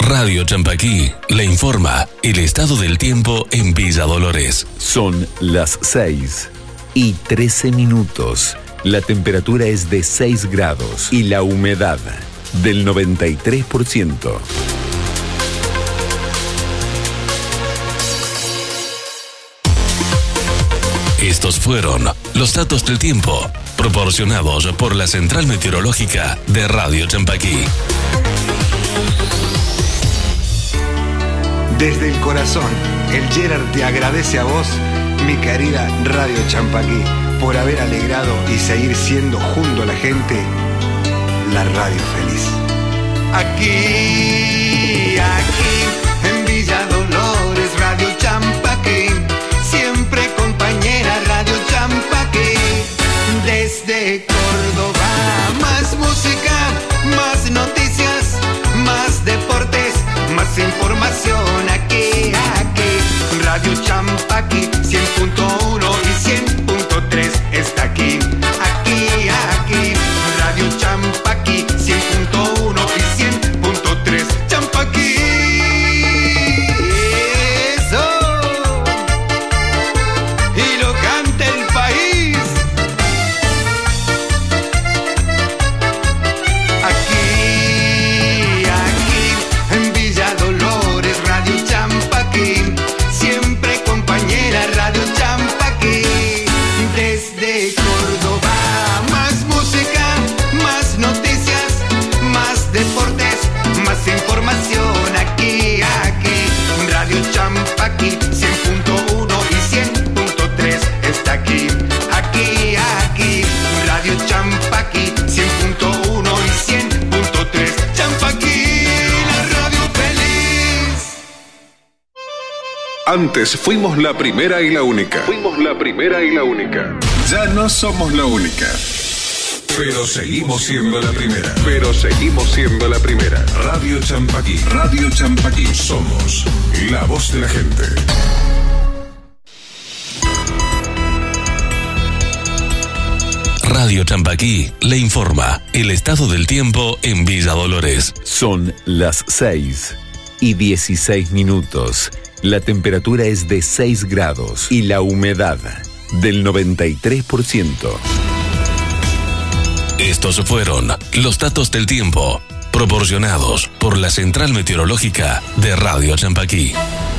Radio Champaquí le informa el estado del tiempo en Villa Dolores. Son las 6:13. La temperatura es de 6 grados y la humedad del 93%. Estos fueron los datos del tiempo proporcionados por la Central Meteorológica de Radio Champaquí. Desde el corazón, el Gerard te agradece a vos, mi querida Radio Champaquí, por haber alegrado y seguir siendo junto a la gente la radio feliz. Aquí, en Villa Dolores, Radio Champaquí, siempre compañera Radio Champaquí. Desde Córdoba, más música, más noticias, más deportes, más información. Aquí, Radio Champaquí, 100.1 y 100.3 está aquí. Aquí, Radio Champaquí, 100.1 y 100.3. Champaquí. Eso. Y lo canta el país. Aquí, en Villa Dolores, Radio Champaquí, siempre compañera Radio Champaquí. Desde Córdoba, más música, más noticias, más deportes, más información. Aquí, Radio Champaquí, 100.1 y 100.3 está aquí. Aquí, Radio Champaquí, 100.1 y 100.3. Champaquí, la radio feliz. Antes fuimos la primera y la única. Ya no somos la única. Pero seguimos siendo la primera. Radio Champaquí. Somos la voz de la gente. Radio Champaquí le informa el estado del tiempo en Villa Dolores. Son las 6:16. La temperatura es de 6 grados y la humedad del 93%. Estos fueron los datos del tiempo proporcionados por la Central Meteorológica de Radio Champaquí.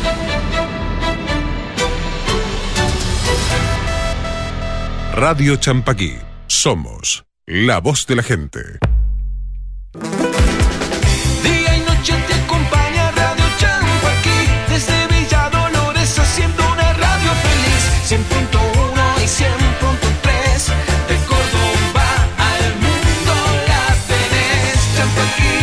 Radio Champaquí. Somos la voz de la gente. Día y noche te acompaña Radio Champaquí, desde Villa Dolores haciendo una radio feliz. 100.1 y 100.3, de Córdoba al mundo la tenés. Champaquí.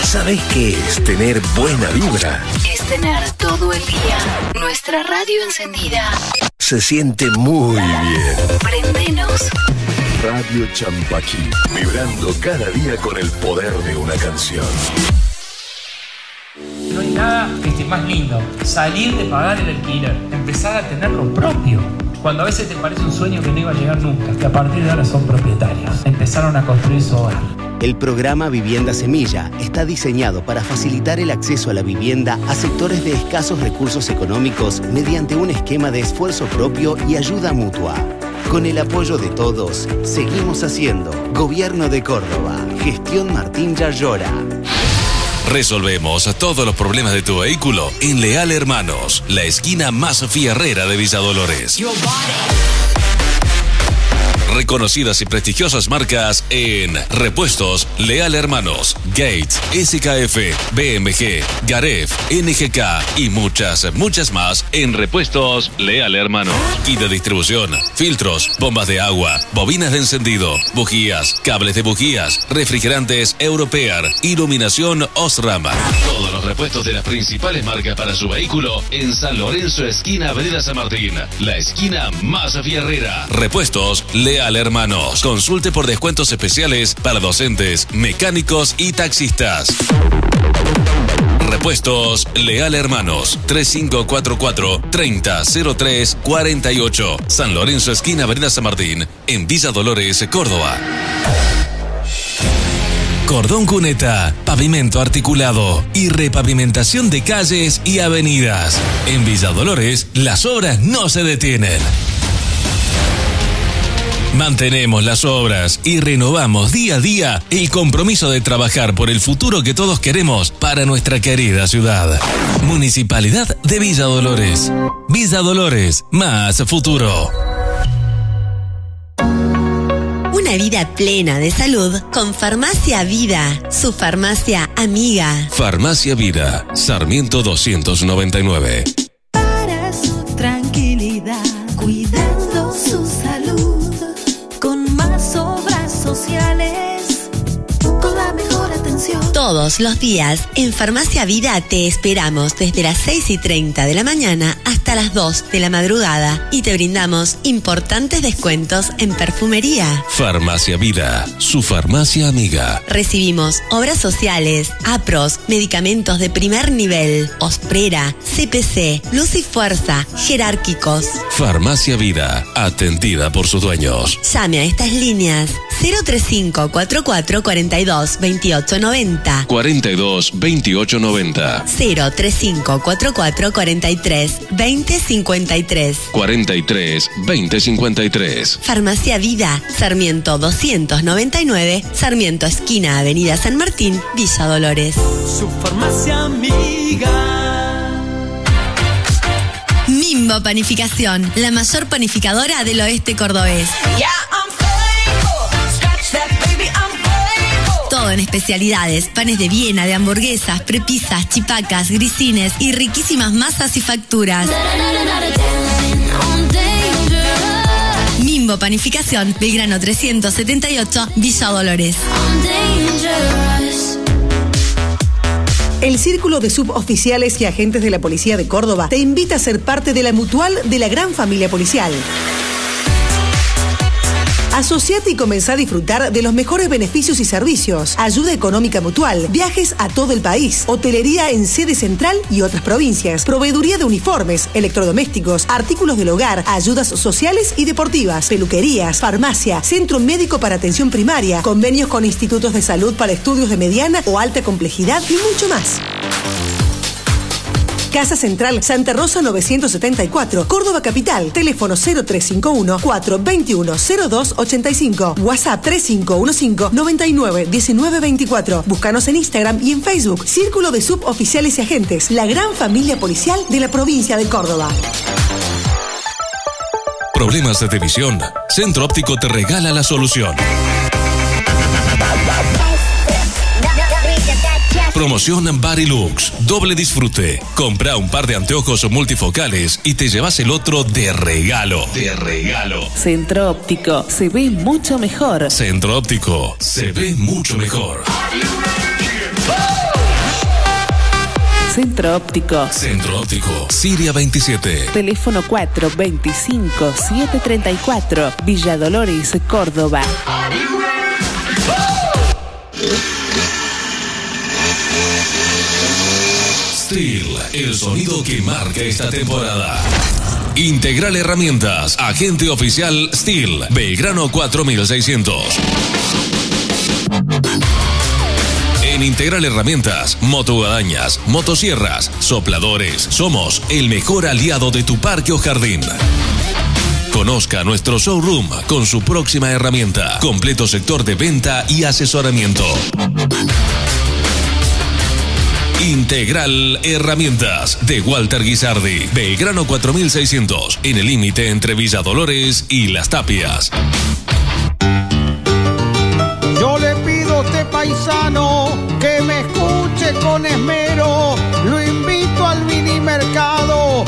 ¿Sabés qué es tener buena vibra? Es tener todo el día nuestra radio encendida. Se siente muy bien. Préndenos. Radio Champaquí, vibrando cada día con el poder de una canción. No hay nada que esté más lindo. Salir de pagar el alquiler, empezar a tener lo propio. Cuando a veces te parece un sueño que no iba a llegar nunca, que a partir de ahora son propietarios. Empezaron a construir su hogar. El programa Vivienda Semilla está diseñado para facilitar el acceso a la vivienda a sectores de escasos recursos económicos mediante un esquema de esfuerzo propio y ayuda mutua. Con el apoyo de todos, seguimos haciendo Gobierno de Córdoba. Gestión Martín Yarlora. Resolvemos todos los problemas de tu vehículo en Leal Hermanos, la esquina más fierrera de Villa Dolores. Reconocidas y prestigiosas marcas en Repuestos Leal Hermanos, Gates, SKF, BMG, Garef, NGK y muchas más en Repuestos Leal Hermanos. Kit de distribución, filtros, bombas de agua, bobinas de encendido, bujías, cables de bujías, refrigerantes Europear, iluminación Osram. Todos los repuestos de las principales marcas para su vehículo en San Lorenzo, esquina Avenida San Martín, la esquina más fierrera. Repuestos Leal Hermanos. Consulte por descuentos especiales para docentes, mecánicos y taxistas. Repuestos Leal Hermanos. 3544-300348. San Lorenzo, esquina Avenida San Martín, en Villa Dolores, Córdoba. Cordón Cuneta, pavimento articulado y repavimentación de calles y avenidas. En Villa Dolores, las obras no se detienen. Mantenemos las obras y renovamos día a día el compromiso de trabajar por el futuro que todos queremos para nuestra querida ciudad. Municipalidad de Villa Dolores. Villa Dolores, más futuro. Una vida plena de salud con Farmacia Vida, su farmacia amiga. Farmacia Vida, Sarmiento 299. Para su tranquilidad, cuidando su salud. Con más obras sociales, con la mejor atención. Todos los días en Farmacia Vida te esperamos desde las 6:30 de la mañana hasta las 2 de la madrugada y te brindamos importantes descuentos en perfumería. Farmacia Vida, su farmacia amiga. Recibimos obras sociales, APROS, medicamentos de primer nivel, Osprera, CPC, Luz y Fuerza, jerárquicos. Farmacia Vida, atendida por sus dueños. Llame a estas líneas 035 44 42 28 90 42 28 90 035 44 43 20 53 43 20 53. Farmacia Vida, Sarmiento 299, Sarmiento esquina Avenida San Martín, Villa Dolores. Su farmacia amiga. Mimbo Panificación, la mayor panificadora del oeste cordobés. Todo en especialidades, panes de Viena, de hamburguesas, prepisas, chipacas, grisines y riquísimas masas y facturas. Mimbo Panificación, Belgrano 378, Villa Dolores. El Círculo de Suboficiales y Agentes de la Policía de Córdoba te invita a ser parte de la Mutual de la Gran Familia Policial. Asociate y comenzá a disfrutar de los mejores beneficios y servicios. Ayuda económica mutual, viajes a todo el país, hotelería en sede central y otras provincias, proveeduría de uniformes, electrodomésticos, artículos del hogar, ayudas sociales y deportivas, peluquerías, farmacia, centro médico para atención primaria, convenios con institutos de salud para estudios de mediana o alta complejidad y mucho más. Casa Central Santa Rosa 974, Córdoba Capital. Teléfono 0351-421-0285. WhatsApp 3515-991924. Búscanos en Instagram y en Facebook. Círculo de Suboficiales y Agentes, la gran familia policial de la provincia de Córdoba. Problemas de visión. Centro Óptico te regala la solución. Promoción Barilux, doble disfrute. Compra un par de anteojos multifocales y te llevas el otro de regalo. De regalo. Centro Óptico, se ve mucho mejor. Centro Óptico, se ve mucho mejor. Centro Óptico. Centro Óptico, Siria 27. Teléfono 425-734, Villa Dolores, Córdoba. Steel, el sonido que marca esta temporada. Integral Herramientas, agente oficial Steel, Belgrano 4600. En Integral Herramientas, motoguadañas, motosierras, sopladores, somos el mejor aliado de tu parque o jardín. Conozca nuestro showroom con su próxima herramienta. Completo sector de venta y asesoramiento. Integral Herramientas de Walter Guisardi, Belgrano 4600, en el límite entre Villa Dolores y Las Tapias. Yo le pido a este paisano que me escuche con esmero. Lo invito al mini mercado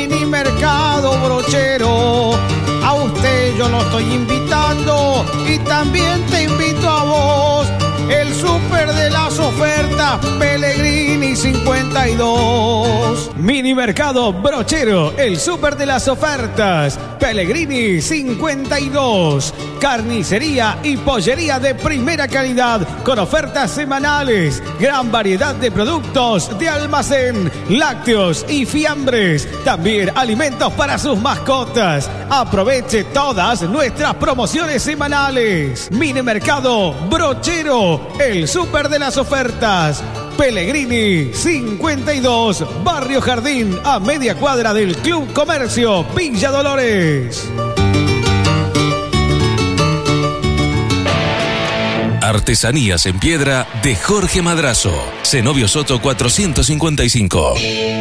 brochero. A usted yo lo estoy invitando y también te invito a vos. El súper de las ofertas, Pellegrini 52. Mini Mercado Brochero, el súper de las ofertas, Pellegrini 52. Carnicería y pollería de primera calidad, con ofertas semanales. Gran variedad de productos de almacén, lácteos y fiambres. También alimentos para sus mascotas. Aproveche todas nuestras promociones semanales. Mini Mercado Brochero, el súper de las ofertas, Pellegrini 52, Barrio Jardín, a media cuadra del Club Comercio Villa Dolores. Artesanías en piedra de Jorge Madrazo, Zenobio Soto 455.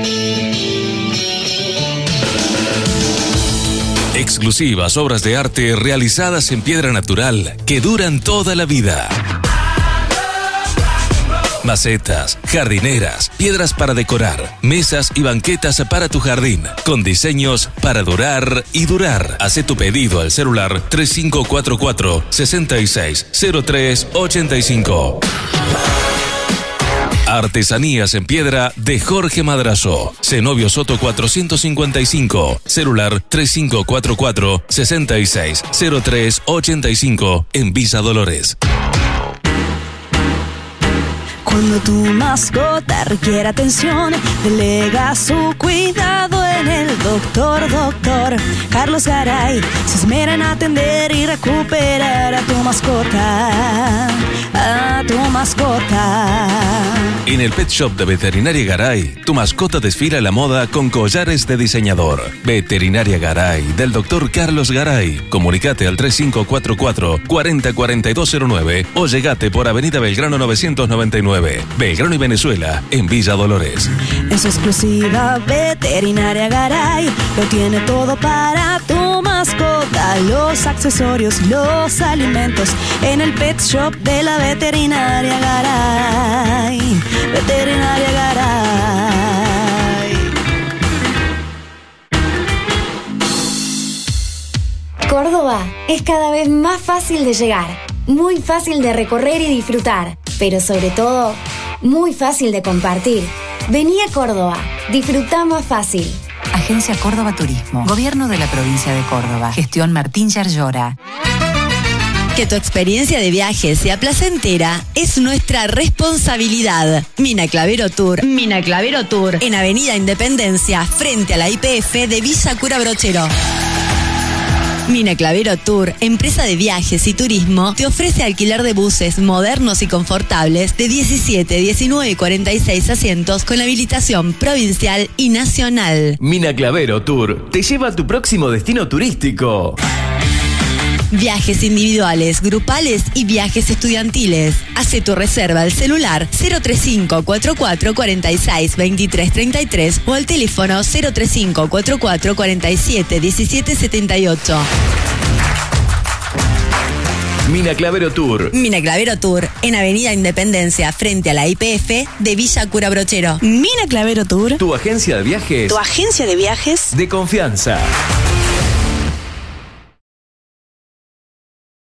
Exclusivas obras de arte realizadas en piedra natural que duran toda la vida. Macetas, jardineras, piedras para decorar, mesas y banquetas para tu jardín, con diseños para durar y durar. Haz tu pedido al celular 3544-660385. Artesanías en piedra de Jorge Madrazo, Zenobio Soto 455, celular 3544-660385 en Villa Dolores. Cuando tu mascota requiere atención, delega su cuidado en el doctor Carlos Garay. Se esmera en atender y recuperar a tu mascota, En el Pet Shop de Veterinaria Garay, tu mascota desfila la moda con collares de diseñador. Veterinaria Garay, del doctor Carlos Garay. Comunicate al 3544-404209 o llegate por Avenida Belgrano 999. Belgrano y Venezuela, en Villa Dolores. En su exclusiva Veterinaria Garay, lo tiene todo para tu mascota. Los accesorios, los alimentos, en el Pet Shop de la Veterinaria Garay. Veterinaria Garay. Córdoba es cada vez más fácil de llegar, muy fácil de recorrer y disfrutar, pero sobre todo, muy fácil de compartir. Vení a Córdoba, disfrutá más fácil. Agencia Córdoba Turismo, Gobierno de la Provincia de Córdoba, Gestión Martín Yarlora. Que tu experiencia de viaje sea placentera es nuestra responsabilidad. Mina Clavero Tour, en Avenida Independencia, frente a la YPF de Villa Cura Brochero. Mina Clavero Tour, empresa de viajes y turismo, te ofrece alquiler de buses modernos y confortables de 17, 19 y 46 asientos con habilitación provincial y nacional. Mina Clavero Tour te lleva a tu próximo destino turístico. Viajes individuales, grupales y viajes estudiantiles. Hace tu reserva al celular 035-4446-2333 o al teléfono 035-4447-1778. Mina Clavero Tour. Mina Clavero Tour, en Avenida Independencia, frente a la YPF de Villa Cura Brochero. Mina Clavero Tour. Tu agencia de viajes. Tu agencia de viajes. De confianza.